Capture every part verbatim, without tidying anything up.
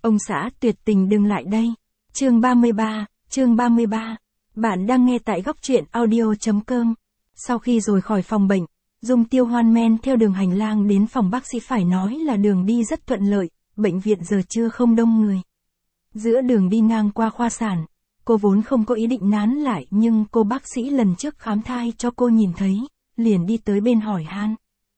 Ông xã tuyệt tình đừng lại đây. Chương ba mươi ba, chương ba mươi ba. Bạn đang nghe tại góc truyện audio.com. Sau khi rồi khỏi phòng bệnh, Dung Tiêu Hoan men theo đường hành lang đến phòng bác sĩ, phải nói là đường đi rất thuận lợi, bệnh viện giờ trưa không đông người. Giữa đường đi ngang qua khoa sản, cô vốn không có ý định nán lại, nhưng cô bác sĩ lần trước khám thai cho cô nhìn thấy, liền đi tới bên hỏi han.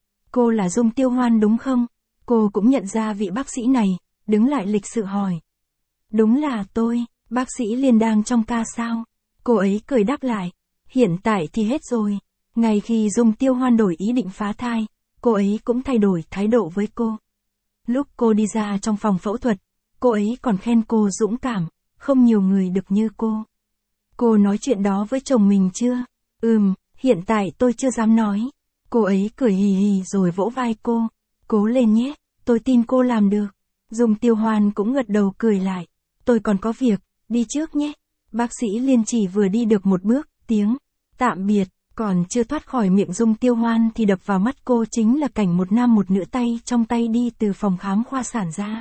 Cô là Dung Tiêu Hoan đúng không? Cô cũng nhận ra vị bác sĩ này, đứng lại lịch sự hỏi. Đúng là tôi, bác sĩ liền đang trong ca sao? Cô ấy cười đáp lại. Hiện tại thì hết rồi. Ngay khi Dung Tiêu Hoan đổi ý định phá thai, cô ấy cũng thay đổi thái độ với cô. Lúc cô đi ra trong phòng phẫu thuật, cô ấy còn khen cô dũng cảm, không nhiều người được như cô. Cô nói chuyện đó với chồng mình chưa? Ừm, hiện tại tôi chưa dám nói. Cô ấy cười hì hì rồi vỗ vai cô. Cố lên nhé, tôi tin cô làm được. Dung Tiêu Hoan cũng gật đầu cười lại. Tôi còn có việc, đi trước nhé. Bác sĩ liên chỉ vừa đi được một bước, tiếng tạm biệt, còn chưa thoát khỏi miệng Dung Tiêu Hoan thì đập vào mắt cô chính là cảnh một nam một nữ tay trong tay đi từ phòng khám khoa sản ra.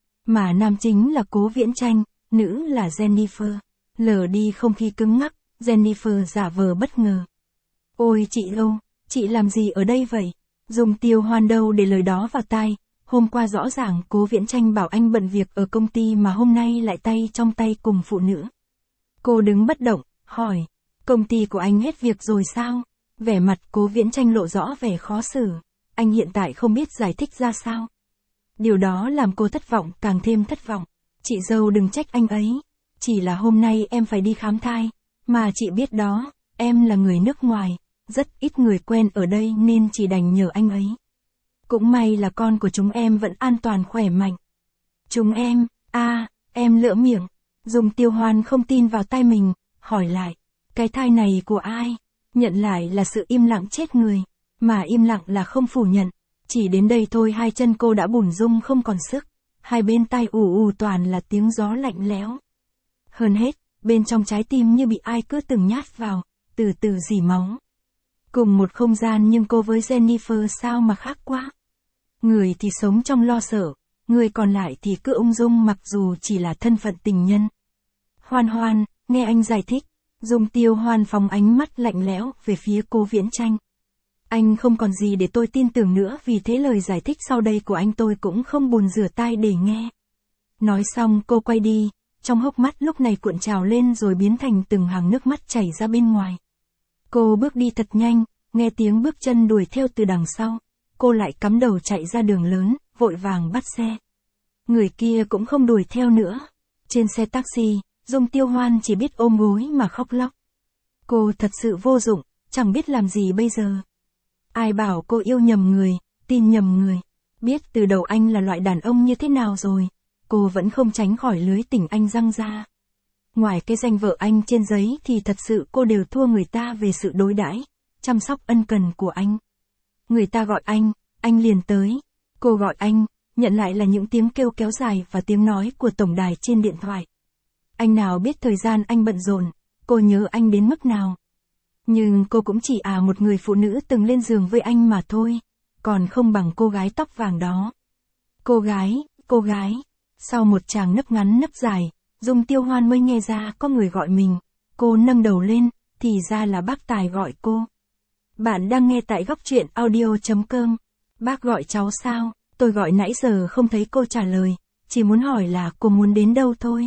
Mà nam chính là Cố Viễn Tranh, nữ là Jennifer. Lờ đi không khí cứng ngắc, Jennifer giả vờ bất ngờ. Ôi chị âu, chị làm gì ở đây vậy? Dung Tiêu Hoan đâu để lời đó vào tai. Hôm qua rõ ràng Cố Viễn Tranh bảo anh bận việc ở công ty mà hôm nay lại tay trong tay cùng phụ nữ. Cô đứng bất động, hỏi, công ty của anh hết việc rồi sao? Vẻ mặt Cố Viễn Tranh lộ rõ vẻ khó xử. Anh hiện tại không biết giải thích ra sao. Điều đó làm cô thất vọng, càng thêm thất vọng. Chị dâu đừng trách anh ấy. Chỉ là hôm nay em phải đi khám thai. Mà chị biết đó, em là người nước ngoài. Rất ít người quen ở đây nên chỉ đành nhờ anh ấy. Cũng may là con của chúng em vẫn an toàn khỏe mạnh. Chúng em, a à, em lỡ miệng. Dung Tiêu Hoan không tin vào tai mình, hỏi lại. Cái thai này của ai? Nhận lại là sự im lặng chết người. Mà im lặng là không phủ nhận. Chỉ đến đây thôi hai chân cô đã bủn rung không còn sức. Hai bên tai ù ù toàn là tiếng gió lạnh lẽo. Hơn hết, bên trong trái tim như bị ai cứ từng nhát vào, từ từ rỉ máu. Cùng một không gian nhưng cô với Jennifer sao mà khác quá. Người thì sống trong lo sợ, người còn lại thì cứ ung dung mặc dù chỉ là thân phận tình nhân. Hoan Hoan, nghe anh giải thích. Dung Tiêu Hoan phóng ánh mắt lạnh lẽo về phía Cố Viễn Tranh. Anh không còn gì để tôi tin tưởng nữa, vì thế lời giải thích sau đây của anh tôi cũng không buồn rửa tai để nghe. Nói xong cô quay đi, trong hốc mắt lúc này cuộn trào lên rồi biến thành từng hàng nước mắt chảy ra bên ngoài. Cô bước đi thật nhanh, nghe tiếng bước chân đuổi theo từ đằng sau. Cô lại cắm đầu chạy ra đường lớn, vội vàng bắt xe. Người kia cũng không đuổi theo nữa. Trên xe taxi, Dung Tiêu Hoan chỉ biết ôm gối mà khóc lóc. Cô thật sự vô dụng, chẳng biết làm gì bây giờ. Ai bảo cô yêu nhầm người, tin nhầm người. Biết từ đầu anh là loại đàn ông như thế nào rồi, cô vẫn không tránh khỏi lưới tình anh giăng ra. Ngoài cái danh vợ anh trên giấy thì thật sự cô đều thua người ta về sự đối đãi, chăm sóc ân cần của anh. Người ta gọi anh, anh liền tới. Cô gọi anh, nhận lại là những tiếng kêu kéo dài và tiếng nói của tổng đài trên điện thoại. Anh nào biết thời gian anh bận rộn, cô nhớ anh đến mức nào. Nhưng cô cũng chỉ à một người phụ nữ từng lên giường với anh mà thôi, còn không bằng cô gái tóc vàng đó. Cô gái, cô gái. Sau một tràng nấc ngắn nấc dài, Dung Tiêu Hoan mới nghe ra có người gọi mình. Cô nâng đầu lên, thì ra là bác Tài gọi cô. Bạn đang nghe tại góc truyện audio.com. Bác gọi cháu sao? Tôi gọi nãy giờ không thấy cô trả lời, chỉ muốn hỏi là cô muốn đến đâu thôi.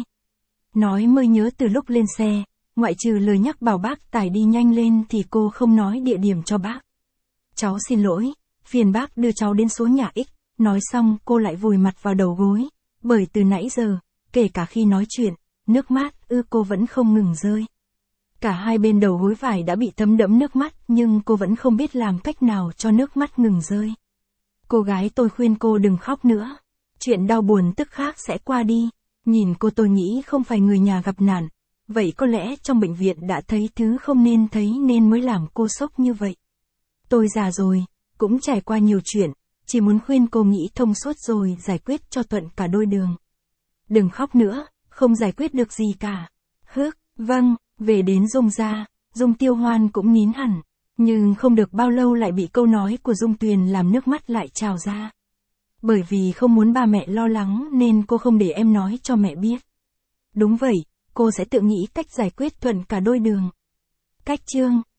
Nói mới nhớ từ lúc lên xe, ngoại trừ lời nhắc bảo bác Tài đi nhanh lên thì cô không nói địa điểm cho bác. Cháu xin lỗi, phiền bác đưa cháu đến số nhà X. Nói xong cô lại vùi mặt vào đầu gối, bởi từ nãy giờ, kể cả khi nói chuyện, nước mắt ư cô vẫn không ngừng rơi. Cả hai bên đầu gối vải đã bị thấm đẫm nước mắt nhưng cô vẫn không biết làm cách nào cho nước mắt ngừng rơi. Cô gái, tôi khuyên cô đừng khóc nữa. Chuyện đau buồn tức khác sẽ qua đi. Nhìn cô tôi nghĩ không phải người nhà gặp nạn. Vậy có lẽ trong bệnh viện đã thấy thứ không nên thấy nên mới làm cô sốc như vậy. Tôi già rồi, cũng trải qua nhiều chuyện. Chỉ muốn khuyên cô nghĩ thông suốt rồi giải quyết cho thuận cả đôi đường. Đừng khóc nữa, không giải quyết được gì cả. Hước, vâng. Về đến Dung gia, Dung Tiêu Hoan cũng nín hẳn. Nhưng không được bao lâu lại bị câu nói của Dung Tuyền làm nước mắt lại trào ra. Bởi vì không muốn ba mẹ lo lắng nên cô không để em nói cho mẹ biết. Đúng vậy, cô sẽ tự nghĩ cách giải quyết thuận cả đôi đường. Cách chương